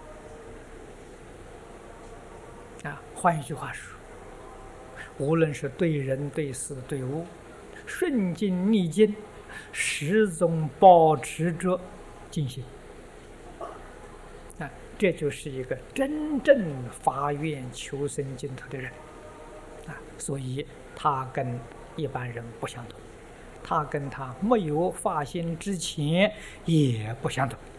Speaker 1: 了啊。换一句话说，无论是对人、对事、对物，顺境逆境，始终保持着净心啊，这就是一个真正发愿求生净土的人啊。所以他跟一般人不相同，他跟他没有发心之前也不相同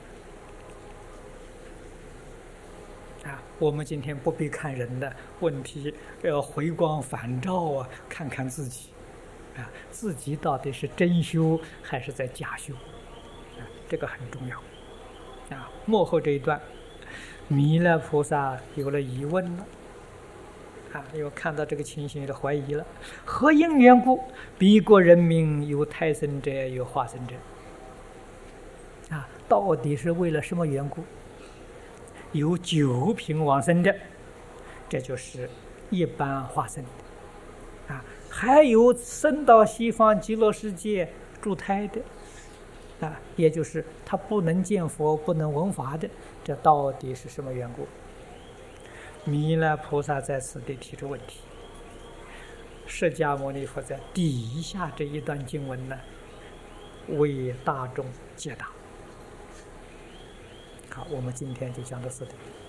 Speaker 1: 啊。我们今天不必看人的问题，要回光返照啊，看看自己啊，自己到底是真修还是在假修啊？这个很重要啊。幕后这一段，弥勒菩萨有了疑问了啊，又看到这个情形有了怀疑了。何因缘故，彼国人民有胎生者，有化生者啊？到底是为了什么缘故？有九品往生的，这就是一般化生的啊。还有升到西方极乐世界住胎的啊，也就是他不能见佛、不能闻法的，这到底是什么缘故？弥勒菩萨在此地提出问题，释迦牟尼佛在底下这一段经文呢，为大众解答。好，我们今天就讲到此地。